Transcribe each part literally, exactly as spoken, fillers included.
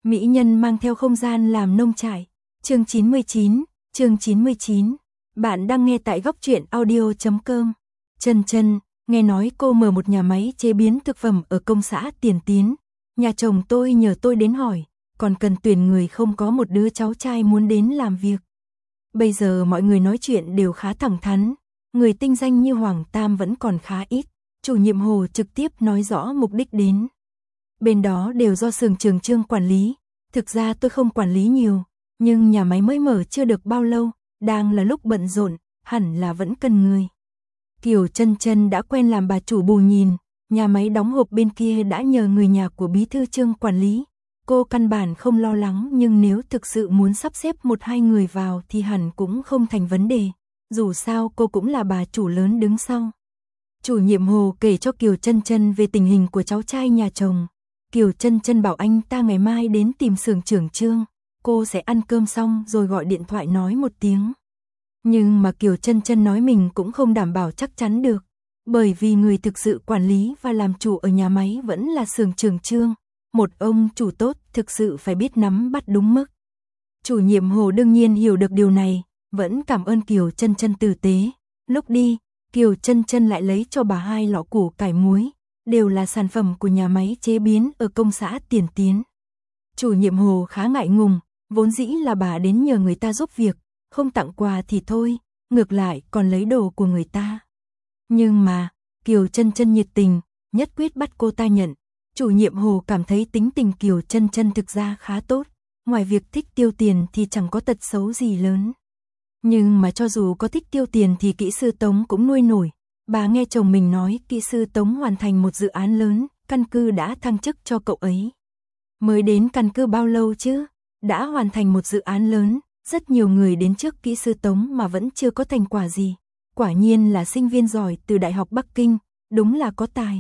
Mỹ nhân mang theo không gian làm nông trại. Chương chín mươi chín, chương chín mươi chín. Bạn đang nghe tại góc truyện audio chấm com. Chân Chân, nghe nói cô mở một nhà máy chế biến thực phẩm ở công xã Tiền Tiến. Nhà chồng tôi nhờ tôi đến hỏi, còn cần tuyển người không, có một đứa cháu trai muốn đến làm việc. Bây giờ mọi người nói chuyện đều khá thẳng thắn, người tinh danh như Hoàng Tam vẫn còn khá ít. Chủ nhiệm Hồ trực tiếp nói rõ mục đích đến. Bên đó đều do xưởng Trường Trương quản lý, thực ra tôi không quản lý nhiều, nhưng nhà máy mới mở chưa được bao lâu, đang là lúc bận rộn, hẳn là vẫn cần người. Kiều Chân Chân đã quen làm bà chủ bù nhìn, nhà máy đóng hộp bên kia đã nhờ người nhà của bí thư Trương quản lý. Cô căn bản không lo lắng, nhưng nếu thực sự muốn sắp xếp một hai người vào thì hẳn cũng không thành vấn đề, dù sao cô cũng là bà chủ lớn đứng sau. Chủ nhiệm Hồ kể cho Kiều Chân Chân về tình hình của cháu trai nhà chồng. Kiều Chân Chân bảo anh ta ngày mai đến tìm xưởng trưởng Trương, cô sẽ ăn cơm xong rồi gọi điện thoại nói một tiếng. Nhưng mà Kiều Chân Chân nói mình cũng không đảm bảo chắc chắn được, bởi vì người thực sự quản lý và làm chủ ở nhà máy vẫn là xưởng trưởng Trương. Một ông chủ tốt thực sự phải biết nắm bắt đúng mức. Chủ nhiệm Hồ đương nhiên hiểu được điều này, vẫn cảm ơn Kiều Chân Chân tử tế. Lúc đi, Kiều Chân Chân lại lấy cho bà hai lọ củ cải muối, đều là sản phẩm của nhà máy chế biến ở công xã Tiền Tiến. Chủ nhiệm Hồ khá ngại ngùng, vốn dĩ là bà đến nhờ người ta giúp việc, không tặng quà thì thôi, ngược lại còn lấy đồ của người ta. Nhưng mà, Kiều Chân Chân nhiệt tình, nhất quyết bắt cô ta nhận. Chủ nhiệm Hồ cảm thấy tính tình Kiều Chân Chân thực ra khá tốt, ngoài việc thích tiêu tiền thì chẳng có tật xấu gì lớn. Nhưng mà cho dù có thích tiêu tiền thì kỹ sư Tống cũng nuôi nổi. Bà nghe chồng mình nói kỹ sư Tống hoàn thành một dự án lớn, căn cứ đã thăng chức cho cậu ấy. Mới đến căn cứ bao lâu chứ? Đã hoàn thành một dự án lớn, rất nhiều người đến trước kỹ sư Tống mà vẫn chưa có thành quả gì. Quả nhiên là sinh viên giỏi từ Đại học Bắc Kinh, đúng là có tài.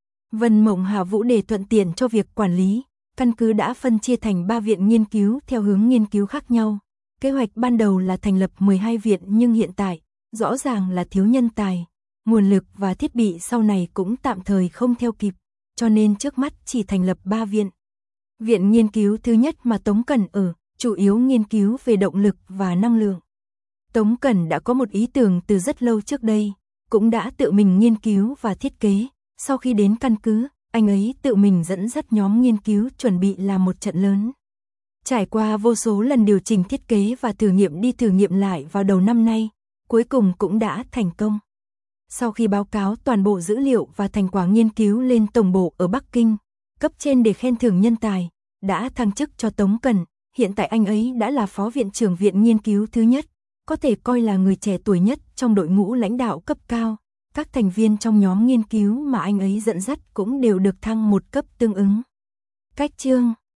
Vân Mộng Hạ Vũ để thuận tiện cho việc quản lý, căn cứ đã phân chia thành ba viện nghiên cứu theo hướng nghiên cứu khác nhau. Kế hoạch ban đầu là thành lập mười hai viện, nhưng hiện tại, rõ ràng là thiếu nhân tài, nguồn lực và thiết bị sau này cũng tạm thời không theo kịp, cho nên trước mắt chỉ thành lập ba viện. Viện nghiên cứu thứ nhất mà Tống Cẩn ở, chủ yếu nghiên cứu về động lực và năng lượng. Tống Cẩn đã có một ý tưởng từ rất lâu trước đây, cũng đã tự mình nghiên cứu và thiết kế. Sau khi đến căn cứ, anh ấy tự mình dẫn dắt nhóm nghiên cứu chuẩn bị làm một trận lớn. Trải qua vô số lần điều chỉnh thiết kế và thử nghiệm đi thử nghiệm lại vào đầu năm nay, cuối cùng cũng đã thành công. Sau khi báo cáo toàn bộ dữ liệu và thành quả nghiên cứu lên tổng bộ ở Bắc Kinh, cấp trên để khen thưởng nhân tài, đã thăng chức cho Tống Cẩn. Hiện tại anh ấy đã là phó viện trưởng viện nghiên cứu thứ nhất, có thể coi là người trẻ tuổi nhất trong đội ngũ lãnh đạo cấp cao. Các thành viên trong nhóm nghiên cứu mà anh ấy dẫn dắt cũng đều được thăng một cấp tương ứng. Cách chương